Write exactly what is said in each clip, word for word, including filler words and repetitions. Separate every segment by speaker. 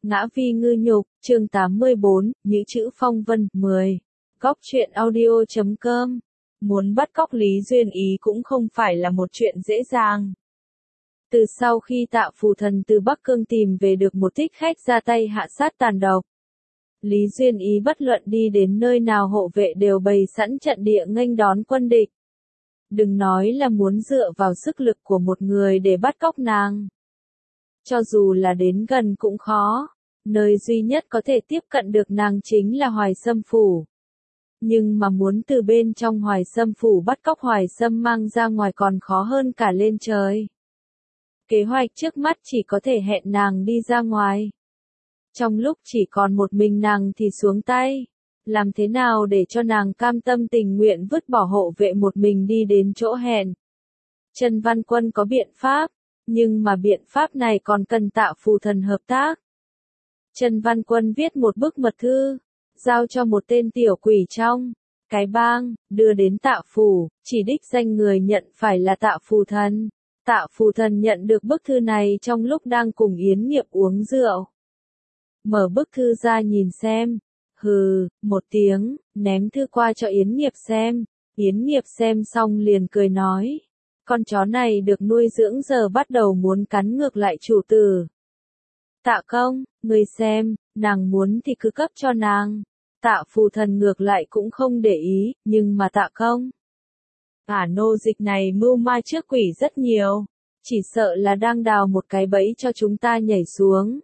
Speaker 1: Ngã vi ngư nhục, chương tám mươi bốn, Nhữ chữ phong vân, mười. Góc truyện audio chấm com. Muốn bắt cóc Lý Duyên Ý cũng không phải là một chuyện dễ dàng. Từ sau khi Tạ Phù Thần từ Bắc Cương tìm về được một thích khách ra tay hạ sát tàn độc, Lý Duyên Ý bất luận đi đến nơi nào hộ vệ đều bày sẵn trận địa nghênh đón quân địch. Đừng nói là muốn dựa vào sức lực của một người để bắt cóc nàng. Cho dù là đến gần cũng khó, nơi duy nhất có thể tiếp cận được nàng chính là Hoài Sâm Phủ. Nhưng mà muốn từ bên trong Hoài Sâm Phủ bắt cóc Hoài Sâm mang ra ngoài còn khó hơn cả lên trời. Kế hoạch trước mắt chỉ có thể hẹn nàng đi ra ngoài. Trong lúc chỉ còn một mình nàng thì xuống tay. Làm thế nào để cho nàng cam tâm tình nguyện vứt bỏ hộ vệ một mình đi đến chỗ hẹn. Trần Văn Quân có biện pháp, nhưng mà biện pháp này còn cần Tạ Phù Thần hợp tác. Trần Văn Quân viết một bức mật thư, giao cho một tên tiểu quỷ trong cái bang, đưa đến Tạ Phủ, chỉ đích danh người nhận phải là Tạ Phù Thần. Tạ Phù Thần nhận được bức thư này trong lúc đang cùng Yến Nghiệp uống rượu. Mở bức thư ra nhìn xem. Hừ, một tiếng, ném thư qua cho Yến Nghiệp xem. Yến Nghiệp xem xong liền cười nói. Con chó này được nuôi dưỡng giờ bắt đầu muốn cắn ngược lại chủ tử. Tạ công, ngươi xem, nàng muốn thì cứ cấp cho nàng. Tạ Phù Thần ngược lại cũng không để ý, nhưng mà tạ công. Ả nô dịch này mưu ma trước quỷ rất nhiều, chỉ sợ là đang đào một cái bẫy cho chúng ta nhảy xuống.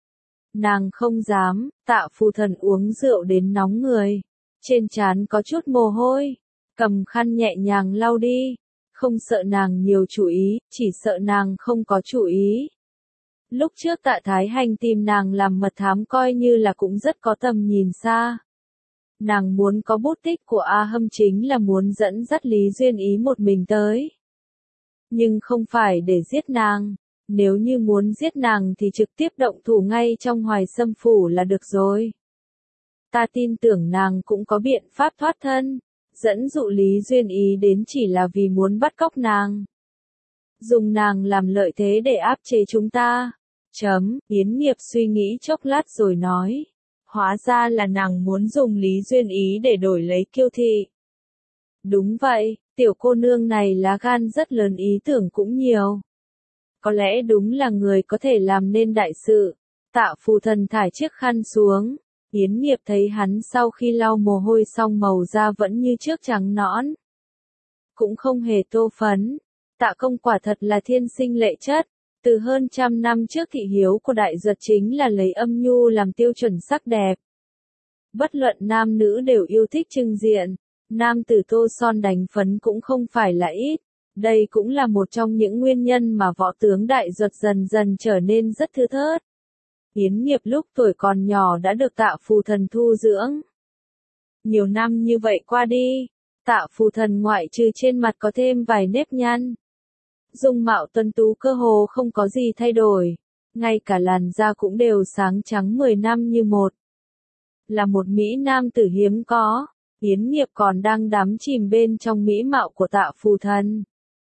Speaker 1: Nàng không dám, Tạ Phù Thần uống rượu đến nóng người, trên trán có chút mồ hôi, cầm khăn nhẹ nhàng lau đi, không sợ nàng nhiều chủ ý, chỉ sợ nàng không có chủ ý. Lúc trước Tạ Thái Hành tìm nàng làm mật thám coi như là cũng rất có tầm nhìn xa. Nàng muốn có bút tích của A Hâm chính là muốn dẫn dắt Lý Duyên Ý một mình tới. Nhưng không phải để giết nàng, nếu như muốn giết nàng thì trực tiếp động thủ ngay trong Hoài Sâm Phủ là được rồi. Ta tin tưởng nàng cũng có biện pháp thoát thân, dẫn dụ Lý Duyên Ý đến chỉ là vì muốn bắt cóc nàng. Dùng nàng làm lợi thế để áp chế chúng ta. Chấm, Yến Nghiệp suy nghĩ chốc lát rồi nói. Hóa ra là nàng muốn dùng Lý Duyên Ý để đổi lấy Kiêu Thị. Đúng vậy, tiểu cô nương này lá gan rất lớn, ý tưởng cũng nhiều. Có lẽ đúng là người có thể làm nên đại sự. Tạ Phù Thần thải chiếc khăn xuống. Yến Nghiệp thấy hắn sau khi lau mồ hôi xong màu da vẫn như trước trắng nõn. Cũng không hề tô phấn. Tạ công quả thật là thiên sinh lệ chất. Từ hơn trăm năm trước thị hiếu của đại duật chính là lấy âm nhu làm tiêu chuẩn sắc đẹp. Bất luận nam nữ đều yêu thích trưng diện. Nam tử tô son đánh phấn cũng không phải là ít. Đây cũng là một trong những nguyên nhân mà võ tướng đại duật dần dần trở nên rất thưa thớt. Yến Nghiệp lúc tuổi còn nhỏ đã được Tạ Phù Thần thu dưỡng. Nhiều năm như vậy qua đi, Tạ Phù Thần ngoại trừ trên mặt có thêm vài nếp nhăn. Dung mạo tuấn tú cơ hồ không có gì thay đổi, ngay cả làn da cũng đều sáng trắng mười năm như một. Là một mỹ nam tử hiếm có, Yến Nghiệp còn đang đắm chìm bên trong mỹ mạo của Tạ Phù Thần.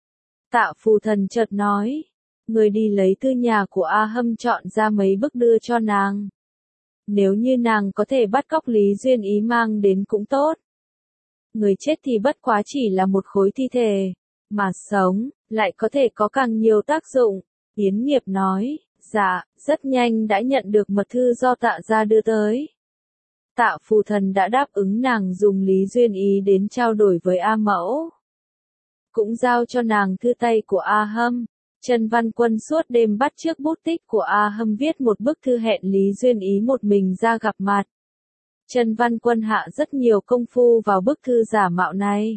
Speaker 1: Tạ Phù Thần chợt nói, người đi lấy thư nhà của A Hâm chọn ra mấy bức đưa cho nàng. Nếu như nàng có thể bắt cóc Lý Duyên Ý mang đến cũng tốt. Người chết thì bất quá chỉ là một khối thi thể, mà sống, lại có thể có càng nhiều tác dụng. Yến Nghiệp nói, dạ, rất nhanh đã nhận được mật thư do Tạ gia đưa tới. Tạ Phù Thần đã đáp ứng nàng dùng Lý Duyên Ý đến trao đổi với A Mẫu. Cũng giao cho nàng thư tay của A Hâm. Trần Văn Quân suốt đêm bắt chước bút tích của A Hâm viết một bức thư hẹn Lý Duyên Ý một mình ra gặp mặt. Trần Văn Quân hạ rất nhiều công phu vào bức thư giả mạo này.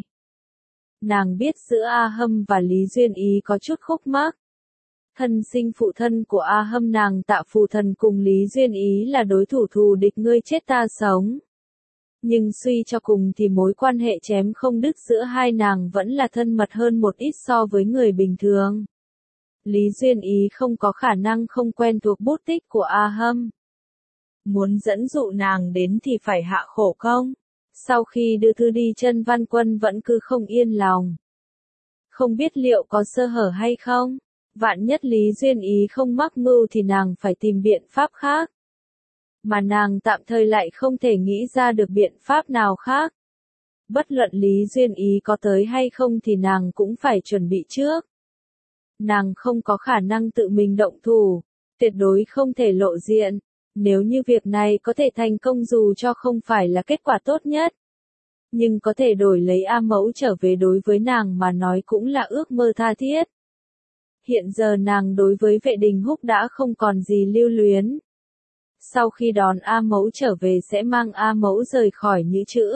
Speaker 1: Nàng biết giữa A Hâm và Lý Duyên Ý có chút khúc mắc. Thân sinh phụ thân của A Hâm nàng Tạ Phù Thần cùng Lý Duyên Ý là đối thủ thù địch ngươi chết ta sống. Nhưng suy cho cùng thì mối quan hệ chém không đứt giữa hai nàng vẫn là thân mật hơn một ít so với người bình thường. Lý Duyên Ý không có khả năng không quen thuộc bút tích của A Hâm. Muốn dẫn dụ nàng đến thì phải hạ khổ công. Sau khi đưa thư đi Trần Văn Quân vẫn cứ không yên lòng. Không biết liệu có sơ hở hay không? Vạn nhất Lý Duyên Ý không mắc mưu thì nàng phải tìm biện pháp khác. mà nàng tạm thời lại không thể nghĩ ra được biện pháp nào khác. Bất luận Lý Duyên Ý có tới hay không thì nàng cũng phải chuẩn bị trước. Nàng không có khả năng tự mình động thủ, tuyệt đối không thể lộ diện. Nếu như việc này có thể thành công dù cho không phải là kết quả tốt nhất, nhưng có thể đổi lấy A Mẫu trở về đối với nàng mà nói cũng là ước mơ tha thiết. Hiện giờ nàng đối với Vệ Đình Húc đã không còn gì lưu luyến. Sau khi đón A Mẫu trở về sẽ mang A Mẫu rời khỏi Nhữ Chữ.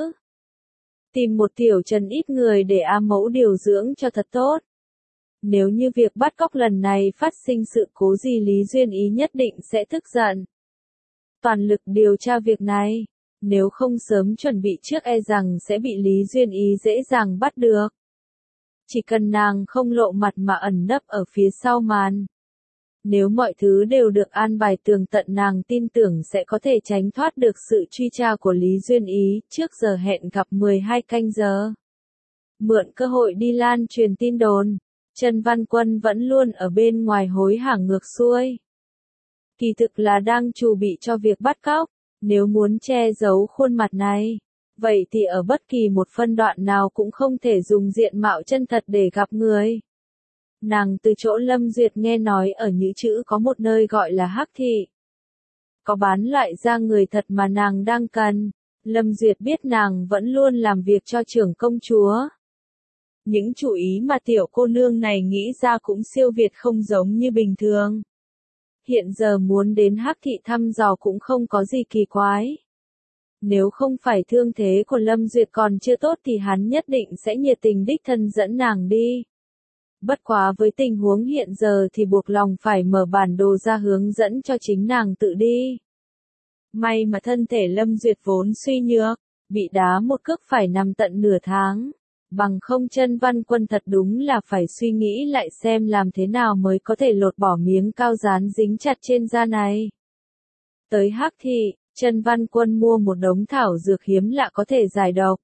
Speaker 1: Tìm một tiểu trấn ít người để A Mẫu điều dưỡng cho thật tốt. Nếu như việc bắt cóc lần này phát sinh sự cố gì Lý Duyên Ý nhất định sẽ tức giận. Toàn lực điều tra việc này, nếu không sớm chuẩn bị trước e rằng sẽ bị Lý Duyên Ý dễ dàng bắt được. Chỉ cần nàng không lộ mặt mà ẩn nấp ở phía sau màn. Nếu mọi thứ đều được an bài tường tận nàng tin tưởng sẽ có thể tránh thoát được sự truy tra của Lý Duyên Ý trước giờ hẹn gặp mười hai canh giờ. Mượn cơ hội đi lan truyền tin đồn, Trần Văn Quân vẫn luôn ở bên ngoài hối hả ngược xuôi. Kỳ thực là đang chuẩn bị cho việc bắt cóc, nếu muốn che giấu khuôn mặt này, vậy thì ở bất kỳ một phân đoạn nào cũng không thể dùng diện mạo chân thật để gặp người. Nàng từ chỗ Lâm Duyệt nghe nói ở Nhữ Chữ có một nơi gọi là Hắc Thị. Có bán loại da người thật mà nàng đang cần. Lâm Duyệt biết nàng vẫn luôn làm việc cho trưởng công chúa. Những chủ ý mà tiểu cô nương này nghĩ ra cũng siêu việt không giống như bình thường. Hiện giờ muốn đến Hắc Thị thăm dò cũng không có gì kỳ quái. Nếu không phải thương thế của Lâm Duyệt còn chưa tốt thì hắn nhất định sẽ nhiệt tình đích thân dẫn nàng đi. Bất quá với tình huống hiện giờ thì buộc lòng phải mở bản đồ ra hướng dẫn cho chính nàng tự đi. May mà thân thể Lâm Duyệt vốn suy nhược, bị đá một cước phải nằm tận nửa tháng. Bằng không Trân Văn Quân thật đúng là phải suy nghĩ lại xem làm thế nào mới có thể lột bỏ miếng cao dán dính chặt trên da này. Tới Hắc Thị, Trân Văn Quân mua một đống thảo dược hiếm lạ có thể giải độc.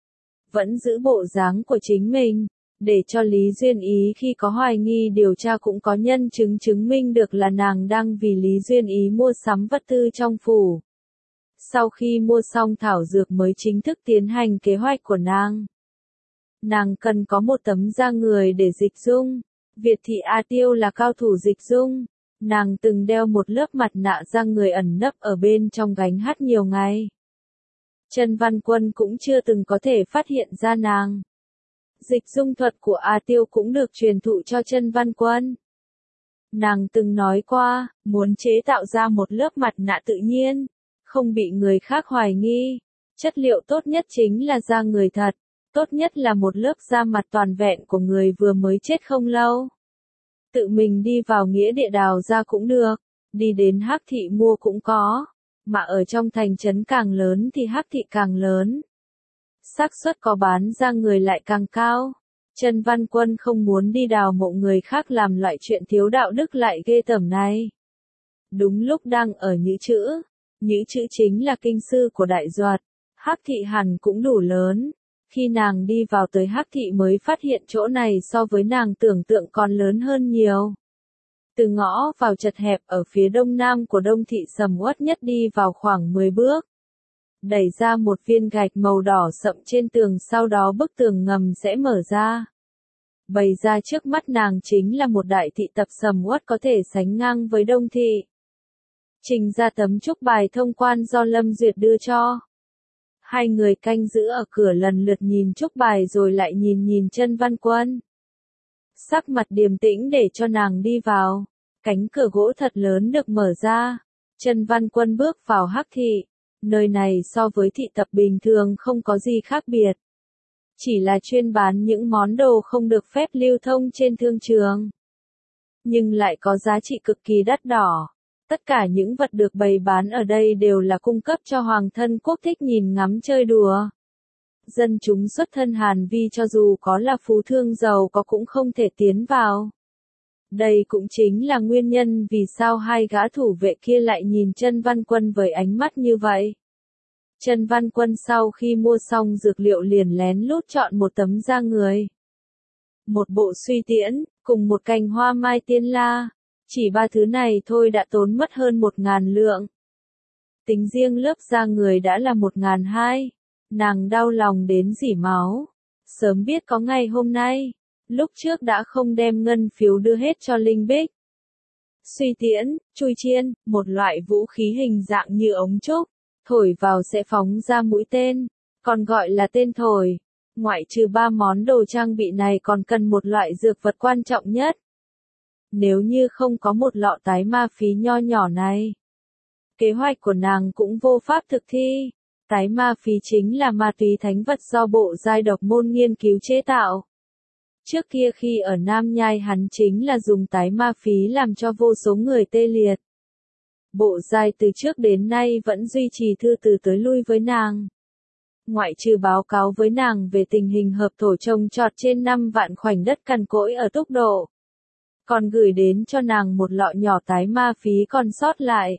Speaker 1: Vẫn giữ bộ dáng của chính mình, để cho Lý Duyên Ý khi có hoài nghi điều tra cũng có nhân chứng chứng minh được là nàng đang vì Lý Duyên Ý mua sắm vật tư trong phủ. Sau khi mua xong thảo dược mới chính thức tiến hành kế hoạch của nàng. Nàng cần có một tấm da người để dịch dung. Việt thị A Tiêu là cao thủ dịch dung. Nàng từng đeo một lớp mặt nạ da người ẩn nấp ở bên trong gánh hát nhiều ngày. Trân Văn Quân cũng chưa từng có thể phát hiện ra nàng. Dịch dung thuật của A Tiêu cũng được truyền thụ cho Trân Văn Quân. Nàng từng nói qua, muốn chế tạo ra một lớp mặt nạ tự nhiên, không bị người khác hoài nghi. Chất liệu tốt nhất chính là da người thật, tốt nhất là một lớp da mặt toàn vẹn của người vừa mới chết không lâu. Tự mình đi vào nghĩa địa đào ra cũng được, đi đến Hắc Thị mua cũng có, mà ở trong thành trấn càng lớn thì Hắc Thị càng lớn. Xác suất có bán da người lại càng cao. Trân Văn Quân không muốn đi đào mộ người khác làm loại chuyện thiếu đạo đức lại ghê tởm này. Đúng lúc đang ở Nhữ Chữ, Nhữ Chữ chính là kinh sư của Đại Duật, Hắc Thị hẳn cũng đủ lớn. Khi nàng đi vào tới Hắc Thị mới phát hiện chỗ này so với nàng tưởng tượng còn lớn hơn nhiều. Từ ngõ vào chật hẹp ở phía đông nam của Đông Thị sầm uất nhất đi vào khoảng mười bước. Đẩy ra một viên gạch màu đỏ sậm trên tường, sau đó bức tường ngầm sẽ mở ra. Bày ra trước mắt nàng chính là một đại thị tập sầm uất có thể sánh ngang với Đông Thị. Trình ra tấm chúc bài thông quan do Lâm Duyệt đưa cho. Hai người canh giữ ở cửa lần lượt nhìn chúc bài rồi lại nhìn nhìn Trân Văn Quân. Sắc mặt điềm tĩnh để cho nàng đi vào. Cánh cửa gỗ thật lớn được mở ra. Trân Văn Quân bước vào Hắc Thị. Nơi này so với thị tập bình thường không có gì khác biệt. Chỉ là chuyên bán những món đồ không được phép lưu thông trên thương trường. Nhưng lại có giá trị cực kỳ đắt đỏ. Tất cả những vật được bày bán ở đây đều là cung cấp cho hoàng thân quốc thích nhìn ngắm chơi đùa. Dân chúng xuất thân Hàn Vi cho dù có là phú thương giàu có cũng không thể tiến vào. Đây cũng chính là nguyên nhân vì sao hai gã thủ vệ kia lại nhìn Trân Văn Quân với ánh mắt như vậy. Trân Văn Quân sau khi mua xong dược liệu liền lén lút chọn một tấm da người. Một bộ suy tiễn, cùng một cành hoa mai tiên la. Chỉ ba thứ này thôi đã tốn mất hơn một ngàn lượng. Tính riêng lớp da người đã là một ngàn hai. Nàng đau lòng đến rỉ máu. Sớm biết có ngày hôm nay, lúc trước đã không đem ngân phiếu đưa hết cho Linh Bích. Suy tiễn, chui chiên, một loại vũ khí hình dạng như ống trúc, thổi vào sẽ phóng ra mũi tên, còn gọi là tên thổi. Ngoại trừ ba món đồ trang bị này còn cần một loại dược vật quan trọng nhất. Nếu như không có một lọ tái ma phí nho nhỏ này, kế hoạch của nàng cũng vô pháp thực thi. Tái ma phí chính là ma túy thánh vật do bộ giai độc môn nghiên cứu chế tạo. Trước kia khi ở Nam Nhai hắn chính là dùng tái ma phí làm cho vô số người tê liệt. Bộ giai từ trước đến nay vẫn duy trì thư từ tới lui với nàng. Ngoại trừ báo cáo với nàng về tình hình hợp thổ trồng trọt trên năm vạn khoảnh đất cằn cỗi ở Túc Độ, còn gửi đến cho nàng một lọ nhỏ tái ma phí còn sót lại.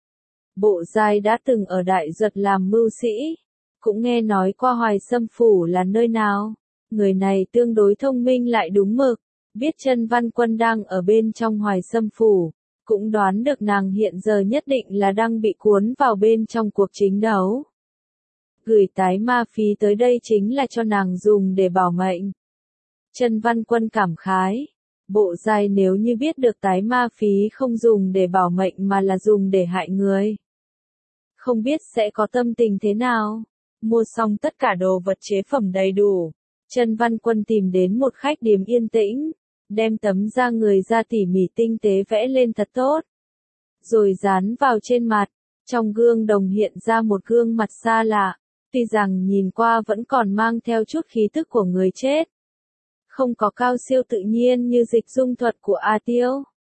Speaker 1: Bộ giai đã từng ở Đại Duật làm mưu sĩ, cũng nghe nói qua Hoài Xâm Phủ là nơi nào. Người này tương đối thông minh lại đúng mực, biết Chân Văn Quân đang ở bên trong Hoài Xâm Phủ, cũng đoán được nàng hiện giờ nhất định là đang bị cuốn vào bên trong cuộc chính đấu. Gửi tái ma phí tới đây chính là cho nàng dùng để bảo mệnh. Chân Văn Quân cảm khái, bộ giai nếu như biết được tái ma phí không dùng để bảo mệnh mà là dùng để hại người, không biết sẽ có tâm tình thế nào. Mua xong tất cả đồ vật chế phẩm đầy đủ, Chân Văn Quân tìm đến một khách điếm yên tĩnh, đem tấm da người ra tỉ mỉ tinh tế vẽ lên thật tốt, rồi dán vào trên mặt. Trong gương đồng hiện ra một gương mặt xa lạ, tuy rằng nhìn qua vẫn còn mang theo chút khí tức của người chết. Không có cao siêu tự nhiên như dịch dung thuật của A Tiêu,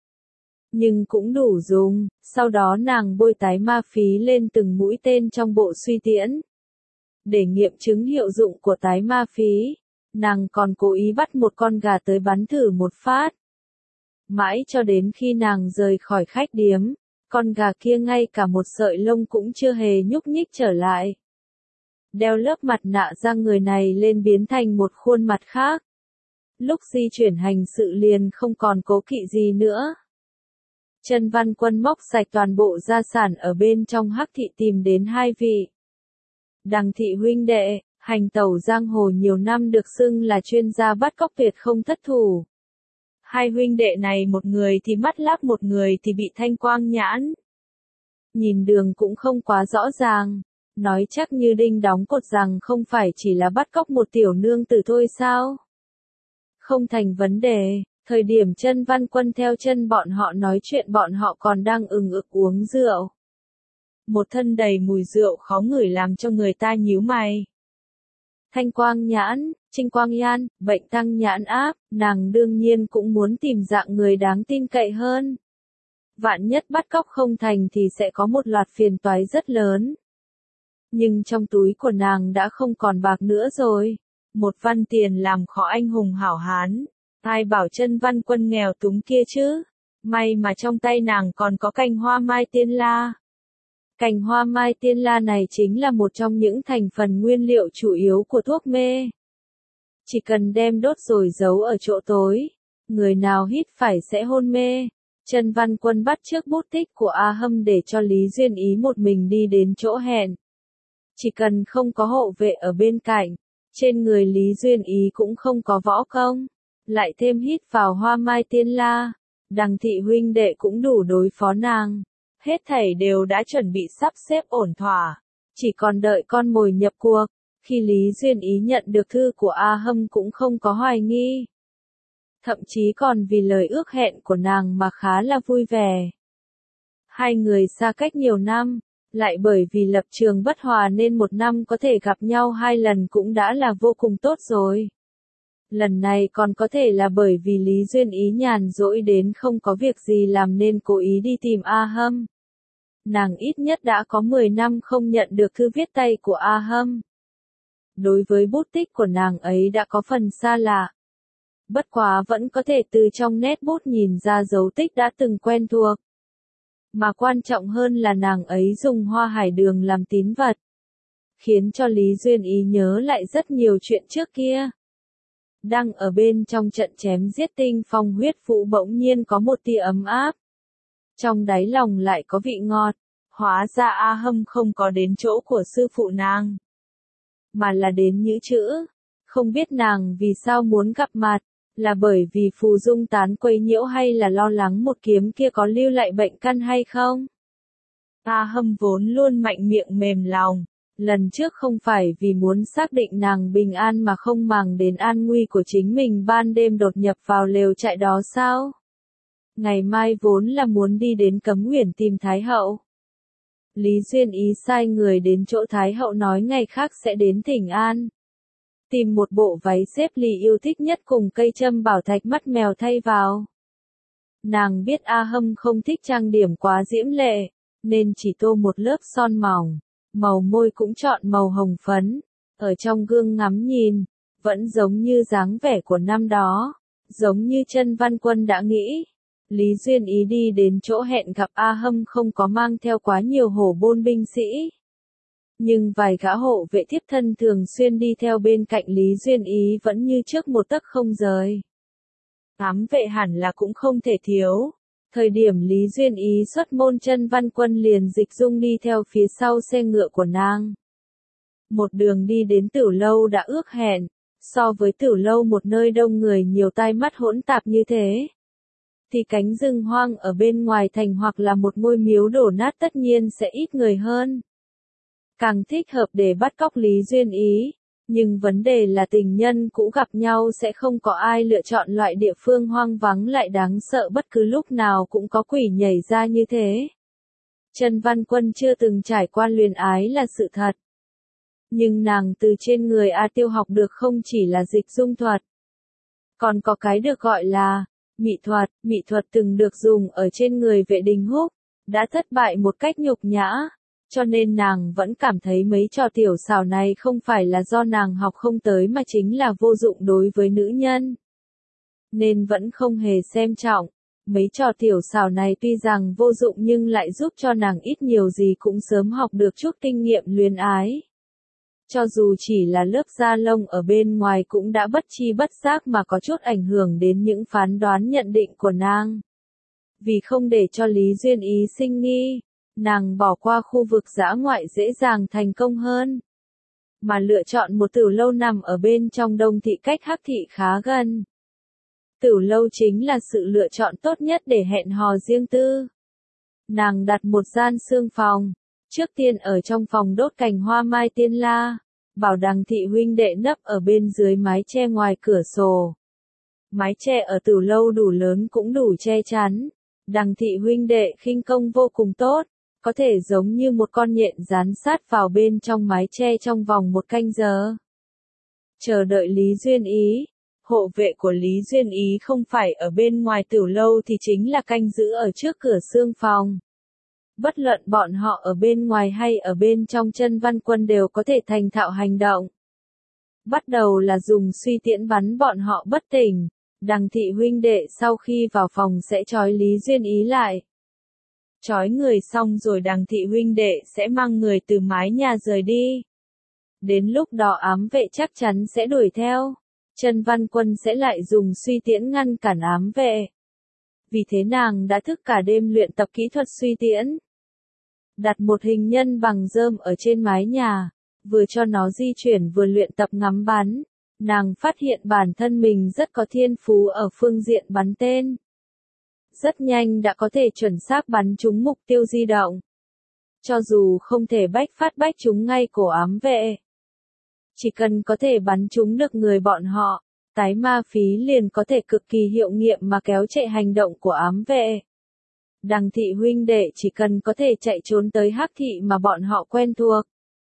Speaker 1: nhưng cũng đủ dùng. Sau đó nàng bôi tái ma phí lên từng mũi tên trong bộ suy tiễn. Để nghiệm chứng hiệu dụng của tái ma phí, nàng còn cố ý bắt một con gà tới bắn thử một phát. Mãi cho đến khi nàng rời khỏi khách điếm, con gà kia ngay cả một sợi lông cũng chưa hề nhúc nhích trở lại. Đeo lớp mặt nạ da người này lên biến thành một khuôn mặt khác. Lúc di chuyển hành sự liền không còn cố kỵ gì nữa. Chân Văn Quân móc sạch toàn bộ gia sản ở bên trong Hắc thị tìm đến hai vị Đằng thị huynh đệ, hành tẩu giang hồ nhiều năm được xưng là chuyên gia bắt cóc tuyệt không thất thủ. Hai huynh đệ này một người thì mắt lác, một người thì bị thanh quang nhãn. Nhìn đường cũng không quá rõ ràng, nói chắc như đinh đóng cột rằng không phải chỉ là bắt cóc một tiểu nương tử thôi sao? Không thành vấn đề. Thời điểm Chân Văn Quân theo chân bọn họ nói chuyện, bọn họ còn đang ừng ực uống rượu. Một thân đầy mùi rượu khó ngửi làm cho người ta nhíu mày. Thanh quang nhãn, trinh quang nhan, bệnh tăng nhãn áp, nàng đương nhiên cũng muốn tìm dạng người đáng tin cậy hơn. Vạn nhất bắt cóc không thành thì sẽ có một loạt phiền toái rất lớn. Nhưng trong túi của nàng đã không còn bạc nữa rồi. Một văn tiền làm khó anh hùng hảo hán. Ai bảo Chân Văn Quân nghèo túng kia chứ? May mà trong tay nàng còn có cành hoa mai tiên la. Cành hoa mai tiên la này chính là một trong những thành phần nguyên liệu chủ yếu của thuốc mê. Chỉ cần đem đốt rồi giấu ở chỗ tối, người nào hít phải sẽ hôn mê. Chân Văn Quân bắt trước bút tích của A Hâm để cho Lý Duyên Ý một mình đi đến chỗ hẹn. Chỉ cần không có hộ vệ ở bên cạnh, trên người Lý Duyên Ý cũng không có võ công, lại thêm hít vào hoa mai tiên la, Đằng thị huynh đệ cũng đủ đối phó nàng. Hết thảy đều đã chuẩn bị sắp xếp ổn thỏa, chỉ còn đợi con mồi nhập cuộc. Khi Lý Duyên Ý nhận được thư của A Hâm cũng không có hoài nghi, thậm chí còn vì lời ước hẹn của nàng mà khá là vui vẻ. Hai người xa cách nhiều năm, lại bởi vì lập trường bất hòa nên một năm có thể gặp nhau hai lần cũng đã là vô cùng tốt rồi. Lần này còn có thể là bởi vì Lý Duyên Ý nhàn rỗi đến không có việc gì làm nên cố ý đi tìm A Hâm. Nàng ít nhất đã có mười năm không nhận được thư viết tay của A Hâm. Đối với bút tích của nàng ấy đã có phần xa lạ. Bất quá vẫn có thể từ trong nét bút nhìn ra dấu tích đã từng quen thuộc. Mà quan trọng hơn là nàng ấy dùng hoa hải đường làm tín vật, khiến cho Lý Duyên Ý nhớ lại rất nhiều chuyện trước kia. Đang ở bên trong trận chém giết tinh phong huyết vũ bỗng nhiên có một tia ấm áp. Trong đáy lòng lại có vị ngọt. Hóa ra A Hâm không có đến chỗ của sư phụ nàng, mà là đến Nhữ Chữ. Không biết nàng vì sao muốn gặp mặt, là bởi vì phù dung tán quấy nhiễu hay là lo lắng một kiếm kia có lưu lại bệnh căn hay không? A Hâm vốn luôn mạnh miệng mềm lòng, lần trước không phải vì muốn xác định nàng bình an mà không màng đến an nguy của chính mình ban đêm đột nhập vào lều trại đó sao? Ngày mai vốn là muốn đi đến Cấm Uyển tìm Thái Hậu. Lý Duyên Ý sai người đến chỗ Thái Hậu nói ngày khác sẽ đến thỉnh an. Tìm một bộ váy xếp lì yêu thích nhất cùng cây châm bảo thạch mắt mèo thay vào. Nàng biết A Hâm không thích trang điểm quá diễm lệ, nên chỉ tô một lớp son mỏng, màu môi cũng chọn màu hồng phấn. Ở trong gương ngắm nhìn, vẫn giống như dáng vẻ của năm đó, giống như Chân Văn Quân đã nghĩ. Lý Duyên Ý đi đến chỗ hẹn gặp A Hâm không có mang theo quá nhiều hổ bôn binh sĩ. Nhưng vài gã hộ vệ thiếp thân thường xuyên đi theo bên cạnh Lý Duyên Ý vẫn như trước một tấc không rời. Ám vệ hẳn là cũng không thể thiếu. Thời điểm Lý Duyên Ý xuất môn, Chân Văn Quân liền dịch dung đi theo phía sau xe ngựa của nàng. Một đường đi đến Tử Lâu đã ước hẹn, so với Tử Lâu một nơi đông người nhiều tai mắt hỗn tạp như thế, thì cánh rừng hoang ở bên ngoài thành hoặc là một ngôi miếu đổ nát tất nhiên sẽ ít người hơn. Càng thích hợp để bắt cóc Lý Duyên Ý, nhưng vấn đề là tình nhân cũ gặp nhau sẽ không có ai lựa chọn loại địa phương hoang vắng lại đáng sợ bất cứ lúc nào cũng có quỷ nhảy ra như thế. Chân Văn Quân chưa từng trải qua luyến ái là sự thật. Nhưng nàng từ trên người A Tiêu học được không chỉ là dịch dung thuật, còn có cái được gọi là mị thuật. Mị thuật từng được dùng ở trên người Vệ Đình Húc, đã thất bại một cách nhục nhã, cho nên nàng vẫn cảm thấy mấy trò tiểu xảo này không phải là do nàng học không tới mà chính là vô dụng đối với nữ nhân. Nên vẫn không hề xem trọng. Mấy trò tiểu xảo này tuy rằng vô dụng nhưng lại giúp cho nàng ít nhiều gì cũng sớm học được chút kinh nghiệm luyến ái. Cho dù chỉ là lớp da lông ở bên ngoài cũng đã bất chi bất giác mà có chút ảnh hưởng đến những phán đoán nhận định của nàng. Vì không để cho Lý Duyên Ý sinh nghi, nàng bỏ qua khu vực dã ngoại dễ dàng thành công hơn, mà lựa chọn một Tử Lâu nằm ở bên trong Đông thị cách Hắc thị khá gần. Tử Lâu chính là sự lựa chọn tốt nhất để hẹn hò riêng tư. Nàng đặt một gian xương phòng, trước tiên ở trong phòng đốt cành hoa mai tiên la, bảo Đằng thị huynh đệ nấp ở bên dưới mái che ngoài cửa sổ. Mái che ở Tử Lâu đủ lớn cũng đủ che chắn. Đằng thị huynh đệ khinh công vô cùng tốt, có thể giống như một con nhện dán sát vào bên trong mái che trong vòng một canh giờ. Chờ đợi Lý Duyên Ý, hộ vệ của Lý Duyên Ý không phải ở bên ngoài Tử Lâu thì chính là canh giữ ở trước cửa xương phòng. Bất luận bọn họ ở bên ngoài hay ở bên trong, Chân Văn Quân đều có thể thành thạo hành động. Bắt đầu là dùng suy tiễn bắn bọn họ bất tỉnh. Đằng thị huynh đệ sau khi vào phòng sẽ trói Lý Duyên Ý lại. Trói người xong rồi Đằng thị huynh đệ sẽ mang người từ mái nhà rời đi. Đến lúc đó ám vệ chắc chắn sẽ đuổi theo. Chân Văn Quân sẽ lại dùng suy tiễn ngăn cản ám vệ. Vì thế nàng đã thức cả đêm luyện tập kỹ thuật suy tiễn. Đặt một hình nhân bằng rơm ở trên mái nhà, vừa cho nó di chuyển vừa luyện tập ngắm bắn. Nàng phát hiện bản thân mình rất có thiên phú ở phương diện bắn tên. Rất nhanh đã có thể chuẩn xác bắn trúng mục tiêu di động. Cho dù không thể bách phát bách trúng ngay cổ ám vệ, chỉ cần có thể bắn trúng được người bọn họ, tái ma phí liền có thể cực kỳ hiệu nghiệm mà kéo chạy hành động của ám vệ. Đằng thị huynh đệ chỉ cần có thể chạy trốn tới Hắc thị mà bọn họ quen thuộc,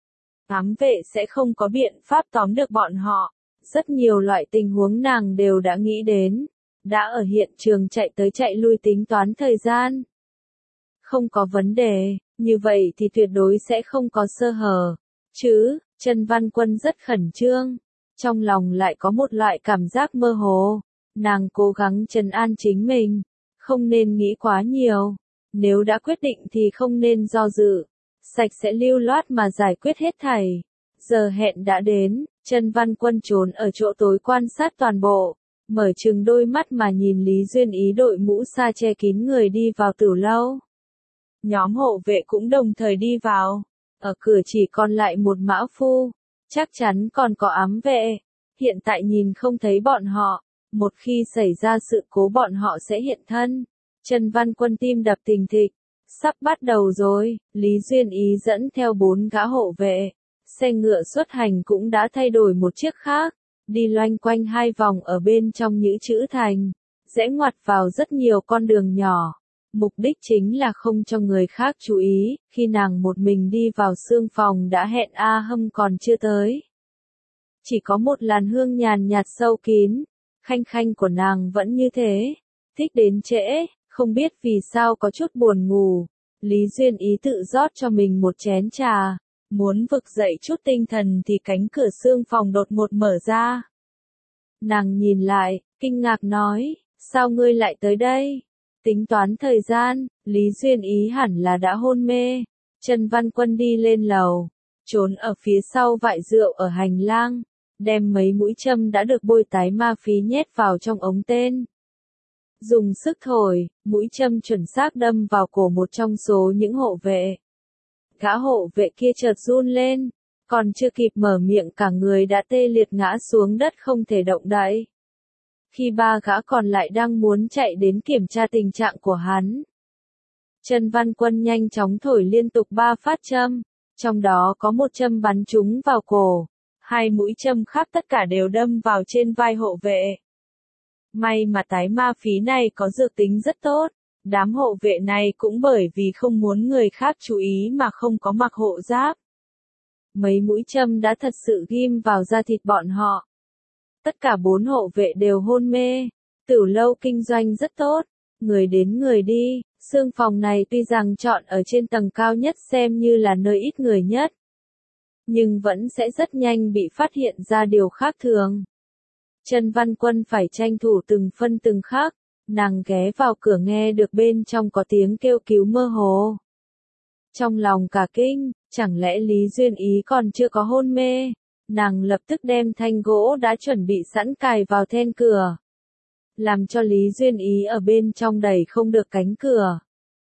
Speaker 1: ám vệ sẽ không có biện pháp tóm được bọn họ. Rất nhiều loại tình huống nàng đều đã nghĩ đến, đã ở hiện trường chạy tới chạy lui tính toán thời gian. Không có vấn đề, như vậy thì tuyệt đối sẽ không có sơ hở. Chứ, Chân Văn Quân rất khẩn trương, trong lòng lại có một loại cảm giác mơ hồ. Nàng cố gắng trấn an chính mình, không nên nghĩ quá nhiều. Nếu đã quyết định thì không nên do dự, sạch sẽ lưu loát mà giải quyết hết thảy. Giờ hẹn đã đến. Chân Văn Quân trốn ở chỗ tối quan sát toàn bộ, mở trừng đôi mắt mà nhìn Lý Duyên Ý đội mũ sa che kín người đi vào Tử Lâu. Nhóm hộ vệ cũng đồng thời đi vào. Ở cửa chỉ còn lại một mã phu. Chắc chắn còn có ám vệ. Hiện tại nhìn không thấy bọn họ. Một khi xảy ra sự cố bọn họ sẽ hiện thân. Trần Văn Quân tim đập thình thịch. Sắp bắt đầu rồi, Lý Duyên Ý dẫn theo bốn gã hộ vệ. Xe ngựa xuất hành cũng đã thay đổi một chiếc khác. Đi loanh quanh hai vòng ở bên trong Nhữ Chữ Thành. Rẽ ngoặt vào rất nhiều con đường nhỏ. Mục đích chính là không cho người khác chú ý. Khi nàng một mình đi vào xương phòng đã hẹn A Hâm còn chưa tới. Chỉ có một làn hương nhàn nhạt sâu kín. Khanh khanh của nàng vẫn như thế. Thích đến trễ, không biết vì sao có chút buồn ngủ. Lý Duyên Ý tự rót cho mình một chén trà. Muốn vực dậy chút tinh thần thì cánh cửa xương phòng đột ngột mở ra. Nàng nhìn lại, kinh ngạc nói, sao ngươi lại tới đây? Tính toán thời gian, Lý Duyên Ý hẳn là đã hôn mê. Trần Văn Quân đi lên lầu, trốn ở phía sau vại rượu ở hành lang, đem mấy mũi châm đã được bôi tái ma phí nhét vào trong ống tên. Dùng sức thổi, mũi châm chuẩn xác đâm vào cổ một trong số những hộ vệ. Gã hộ vệ kia chợt run lên, còn chưa kịp mở miệng cả người đã tê liệt ngã xuống đất không thể động đậy. Khi ba gã còn lại đang muốn chạy đến kiểm tra tình trạng của hắn, Trần Văn Quân nhanh chóng thổi liên tục ba phát châm, trong đó có một châm bắn trúng vào cổ, hai mũi châm khác tất cả đều đâm vào trên vai hộ vệ. May mà tái ma phí này có dược tính rất tốt, đám hộ vệ này cũng bởi vì không muốn người khác chú ý mà không có mặc hộ giáp. Mấy mũi châm đã thật sự ghim vào da thịt bọn họ. Tất cả bốn hộ vệ đều hôn mê. Tửu lâu kinh doanh rất tốt, người đến người đi. Xương phòng này tuy rằng chọn ở trên tầng cao nhất xem như là nơi ít người nhất, nhưng vẫn sẽ rất nhanh bị phát hiện ra điều khác thường. Trần Văn Quân phải tranh thủ từng phân từng khắc. Nàng ghé vào cửa nghe được bên trong có tiếng kêu cứu mơ hồ. Trong lòng cả kinh, chẳng lẽ Lý Duyên Ý còn chưa có hôn mê? Nàng lập tức đem thanh gỗ đã chuẩn bị sẵn cài vào then cửa, làm cho Lý Duyên Ý ở bên trong đẩy không được cánh cửa.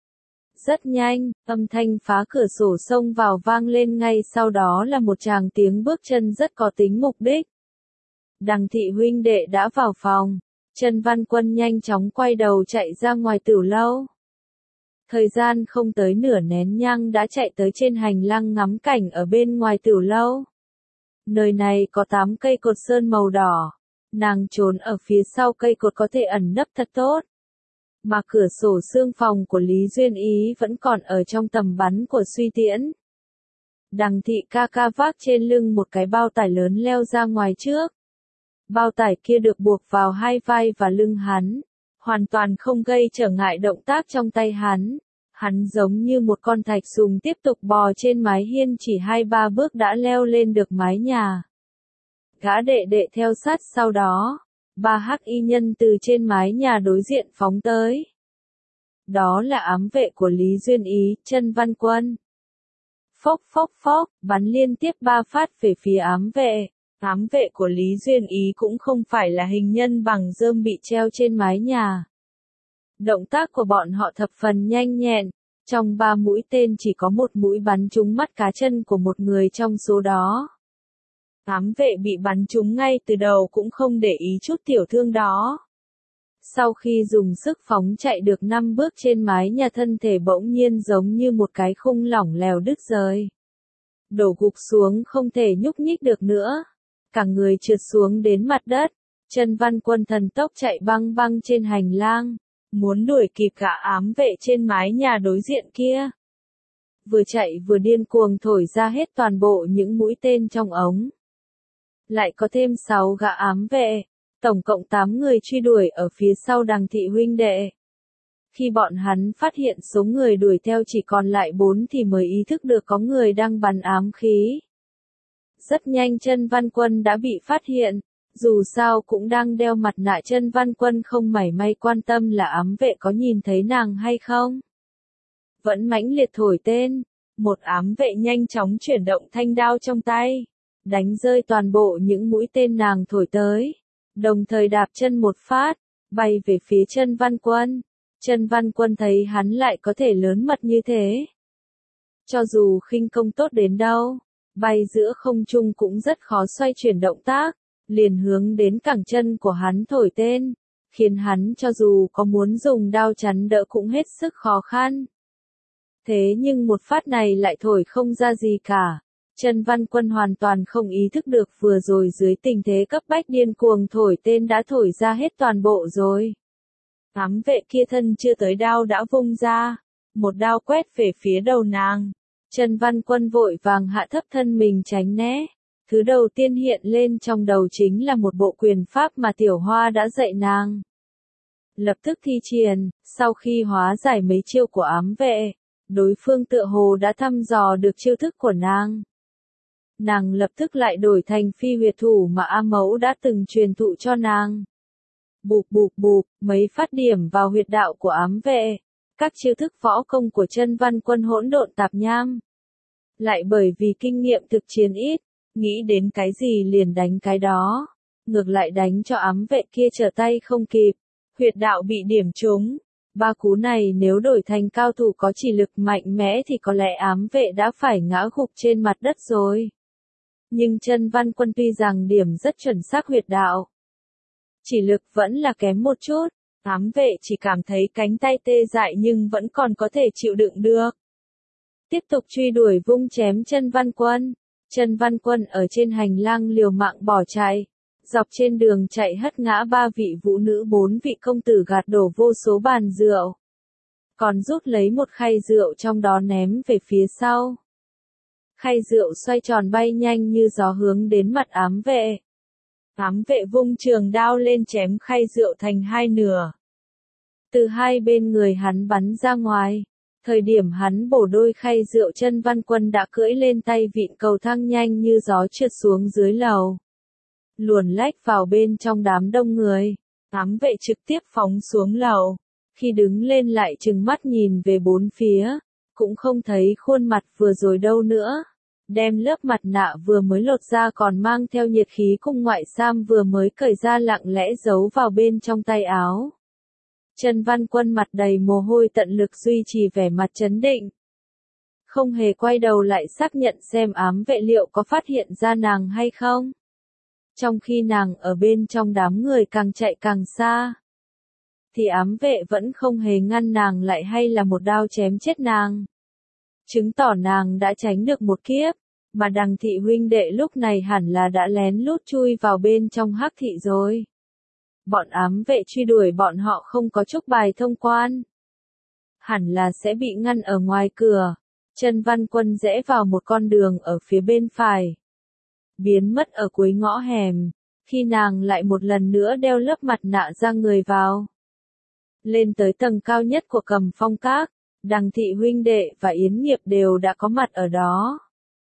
Speaker 1: Rất nhanh, âm thanh phá cửa sổ xông vào vang lên, ngay sau đó là một tràng tiếng bước chân rất có tính mục đích. Đằng thị huynh đệ đã vào phòng. Trần Văn Quân nhanh chóng quay đầu chạy ra ngoài tửu lâu. Thời gian không tới nửa nén nhang đã chạy tới trên hành lang ngắm cảnh ở bên ngoài tửu lâu. Nơi này có tám cây cột sơn màu đỏ. Nàng trốn ở phía sau cây cột có thể ẩn nấp thật tốt. Mà cửa sổ xương phòng của Lý Duyên Ý vẫn còn ở trong tầm bắn của Suy Tiễn. Đằng thị ca ca vác trên lưng một cái bao tải lớn leo ra ngoài trước. Bao tải kia được buộc vào hai vai và lưng hắn, hoàn toàn không gây trở ngại động tác trong tay hắn. Hắn giống như một con thạch sùng tiếp tục bò trên mái hiên, chỉ hai ba bước đã leo lên được mái nhà. Gã đệ đệ theo sát sau đó, ba hắc y nhân từ trên mái nhà đối diện phóng tới. Đó là ám vệ của Lý Duyên Ý, Trần Văn Quân. Phốc phốc phốc, bắn liên tiếp ba phát về phía ám vệ. Ám vệ của Lý Duyên Ý cũng không phải là hình nhân bằng rơm bị treo trên mái nhà. Động tác của bọn họ thập phần nhanh nhẹn. Trong ba mũi tên chỉ có một mũi bắn trúng mắt cá chân của một người trong số đó. Ám vệ bị bắn trúng ngay từ đầu cũng không để ý chút tiểu thương đó. Sau khi dùng sức phóng chạy được năm bước trên mái nhà, thân thể bỗng nhiên giống như một cái khung lỏng lẻo đứt rời. Đổ gục xuống không thể nhúc nhích được nữa. Cả người trượt xuống đến mặt đất. Trần Văn Quân thần tốc chạy băng băng trên hành lang, muốn đuổi kịp cả ám vệ trên mái nhà đối diện kia. Vừa chạy vừa điên cuồng thổi ra hết toàn bộ những mũi tên trong ống. Lại có thêm sáu gã ám vệ, tổng cộng tám người truy đuổi ở phía sau đằng thị huynh đệ. Khi bọn hắn phát hiện số người đuổi theo chỉ còn lại bốn thì mới ý thức được có người đang bắn ám khí. Rất nhanh Trần Văn Quân đã bị phát hiện, dù sao cũng đang đeo mặt nạ. Trần Văn Quân không mảy may quan tâm là ám vệ có nhìn thấy nàng hay không. Vẫn mãnh liệt thổi tên, một ám vệ nhanh chóng chuyển động thanh đao trong tay, đánh rơi toàn bộ những mũi tên nàng thổi tới, đồng thời đạp chân một phát, bay về phía Trần Văn Quân. Chân Văn Quân thấy hắn lại có thể lớn mật như thế. Cho dù khinh công tốt đến đâu, bay giữa không trung cũng rất khó xoay chuyển động tác, liền hướng đến cẳng chân của hắn thổi tên, khiến hắn cho dù có muốn dùng đao chắn đỡ cũng hết sức khó khăn. Thế nhưng một phát này lại thổi không ra gì cả. Chân Văn Quân hoàn toàn không ý thức được vừa rồi dưới tình thế cấp bách điên cuồng thổi tên đã thổi ra hết toàn bộ rồi. Ám vệ kia thân chưa tới đao đã vung ra, một đao quét về phía đầu nàng. Chân Văn Quân vội vàng hạ thấp thân mình tránh né. Thứ đầu tiên hiện lên trong đầu chính là một bộ quyền pháp mà Tiểu Hoa đã dạy nàng. Lập tức thi triển, sau khi hóa giải mấy chiêu của ám vệ, đối phương tựa hồ đã thăm dò được chiêu thức của nàng. Nàng lập tức lại đổi thành phi huyệt thủ mà A Mẫu đã từng truyền thụ cho nàng. Bụp bụp bụp, mấy phát điểm vào huyệt đạo của ám vệ. Các chiêu thức võ công của Chân Văn Quân hỗn độn tạp nham. Lại bởi vì kinh nghiệm thực chiến ít, nghĩ đến cái gì liền đánh cái đó. Ngược lại đánh cho ám vệ kia trở tay không kịp. Huyệt đạo bị điểm trúng. Ba cú này nếu đổi thành cao thủ có chỉ lực mạnh mẽ thì có lẽ ám vệ đã phải ngã gục trên mặt đất rồi. Nhưng Chân Văn Quân tuy rằng điểm rất chuẩn xác huyệt đạo, chỉ lực vẫn là kém một chút. Ám vệ chỉ cảm thấy cánh tay tê dại nhưng vẫn còn có thể chịu đựng được. Tiếp tục truy đuổi vung chém Chân Văn Quân. Chân Văn Quân ở trên hành lang liều mạng bỏ chạy. Dọc trên đường chạy hất ngã ba vị vũ nữ bốn vị công tử gạt đổ vô số bàn rượu. Còn rút lấy một khay rượu trong đó ném về phía sau. Khay rượu xoay tròn bay nhanh như gió hướng đến mặt ám vệ. Ám vệ vung trường đao lên chém khay rượu thành hai nửa. Từ hai bên người hắn bắn ra ngoài. Thời điểm hắn bổ đôi khay rượu Chân Văn Quân đã cưỡi lên tay vịn cầu thang nhanh như gió trượt xuống dưới lầu. Luồn lách vào bên trong đám đông người. Ám vệ trực tiếp phóng xuống lầu. Khi đứng lên lại trừng mắt nhìn về bốn phía. Cũng không thấy khuôn mặt vừa rồi đâu nữa. Đem lớp mặt nạ vừa mới lột ra còn mang theo nhiệt khí cung ngoại sam vừa mới cởi ra lặng lẽ giấu vào bên trong tay áo. Chân Văn Quân mặt đầy mồ hôi tận lực duy trì vẻ mặt trấn định. Không hề quay đầu lại xác nhận xem ám vệ liệu có phát hiện ra nàng hay không. Trong khi nàng ở bên trong đám người càng chạy càng xa, thì ám vệ vẫn không hề ngăn nàng lại hay là một đao chém chết nàng. Chứng tỏ nàng đã tránh được một kiếp, mà Đằng thị huynh đệ lúc này hẳn là đã lén lút chui vào bên trong hắc thị rồi. Bọn ám vệ truy đuổi bọn họ không có chúc bài thông quan. Hẳn là sẽ bị ngăn ở ngoài cửa. Chân Văn Quân rẽ vào một con đường ở phía bên phải. Biến mất ở cuối ngõ hẻm, khi nàng lại một lần nữa đeo lớp mặt nạ ra người vào. Lên tới tầng cao nhất của Cầm Phong Các, Đằng thị huynh đệ và Yến Nghiệp đều đã có mặt ở đó.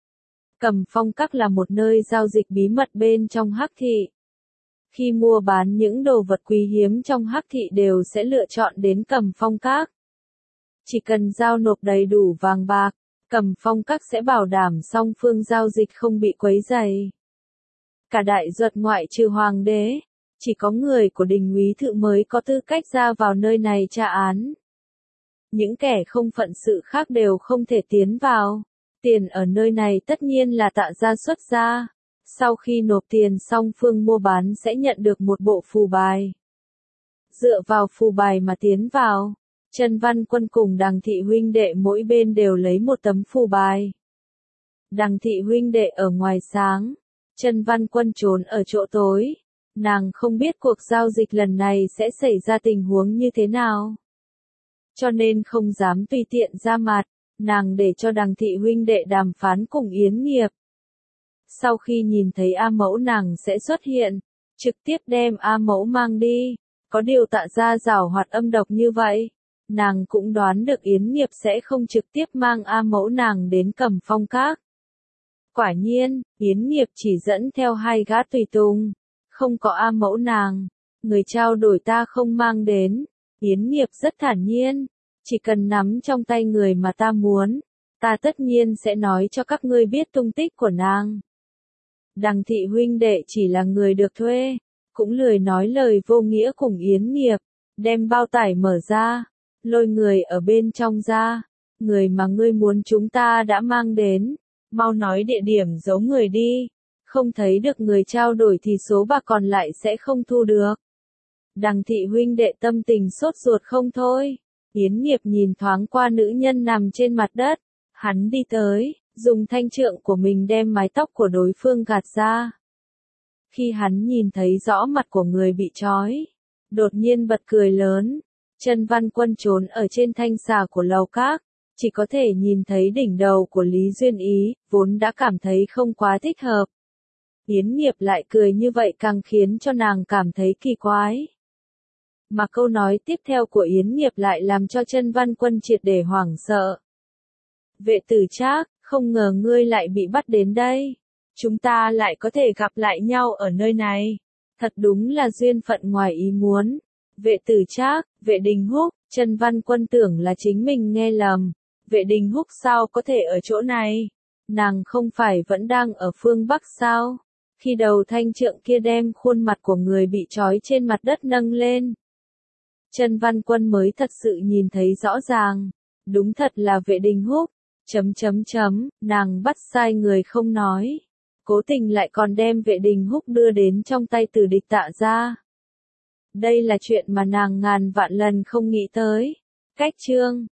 Speaker 1: Cầm Phong Các là một nơi giao dịch bí mật bên trong hắc thị. Khi mua bán những đồ vật quý hiếm trong hắc thị đều sẽ lựa chọn đến Cầm Phong Các. Chỉ cần giao nộp đầy đủ vàng bạc, Cầm Phong Các sẽ bảo đảm song phương giao dịch không bị quấy rầy. Cả đại duật ngoại trừ hoàng đế, chỉ có người của đình úy thự mới có tư cách ra vào nơi này tra án. Những kẻ không phận sự khác đều không thể tiến vào. Tiền ở nơi này tất nhiên là Tạ gia xuất ra. Sau khi nộp tiền song phương mua bán sẽ nhận được một bộ phù bài. Dựa vào phù bài mà tiến vào. Chân Văn Quân cùng Đằng thị huynh đệ mỗi bên đều lấy một tấm phù bài. Đằng thị huynh đệ ở ngoài sáng. Chân Văn Quân trốn ở chỗ tối. Nàng không biết cuộc giao dịch lần này sẽ xảy ra tình huống như thế nào. Cho nên không dám tùy tiện ra mặt. Nàng để cho Đằng thị huynh đệ đàm phán cùng Yến Nghiệp. Sau khi nhìn thấy A Mẫu nàng sẽ xuất hiện, trực tiếp đem A Mẫu mang đi. Có điều Tạ gia giảo hoạt âm độc như vậy, nàng cũng đoán được Yến Nghiệp sẽ không trực tiếp mang A Mẫu nàng đến Cầm Phong Các. Quả nhiên, Yến Nghiệp chỉ dẫn theo hai gã tùy tùng, không có A Mẫu nàng, người trao đổi ta không mang đến. Yến Nghiệp rất thản nhiên, chỉ cần nắm trong tay người mà ta muốn, ta tất nhiên sẽ nói cho các ngươi biết tung tích của nàng. Đằng thị huynh đệ chỉ là người được thuê, cũng lười nói lời vô nghĩa cùng Yến Nghiệp, đem bao tải mở ra, lôi người ở bên trong ra, người mà ngươi muốn chúng ta đã mang đến, mau nói địa điểm giấu người đi, không thấy được người trao đổi thì số bạc còn lại sẽ không thu được. Đằng thị huynh đệ tâm tình sốt ruột không thôi, Yến Nghiệp nhìn thoáng qua nữ nhân nằm trên mặt đất, hắn đi tới, dùng thanh trượng của mình đem mái tóc của đối phương gạt ra. Khi hắn nhìn thấy rõ mặt của người bị trói, đột nhiên bật cười lớn. Chân Văn Quân trốn ở trên thanh xà của lầu các, chỉ có thể nhìn thấy đỉnh đầu của Lý Duyên Ý, vốn đã cảm thấy không quá thích hợp. Yến Nghiệp lại cười như vậy càng khiến cho nàng cảm thấy kỳ quái. Mà câu nói tiếp theo của Yến Nghiệp lại làm cho Chân Văn Quân triệt để hoảng sợ. Vệ tử Trác, không ngờ ngươi lại bị bắt đến đây. Chúng ta lại có thể gặp lại nhau ở nơi này. Thật đúng là duyên phận ngoài ý muốn. Vệ tử Trác, Vệ Đình Húc, Chân Văn Quân tưởng là chính mình nghe lầm. Vệ Đình Húc sao có thể ở chỗ này? Nàng không phải vẫn đang ở phương Bắc sao? Khi đầu thanh trượng kia đem khuôn mặt của người bị trói trên mặt đất nâng lên, Chân Văn Quân mới thật sự nhìn thấy rõ ràng. Đúng thật là Vệ Đình Húc. Chấm chấm chấm, nàng bắt sai người không nói. Cố tình lại còn đem Vệ Đình Húc đưa đến trong tay Tử Địch Tạ ra. Đây là chuyện mà nàng ngàn vạn lần không nghĩ tới. Cách chương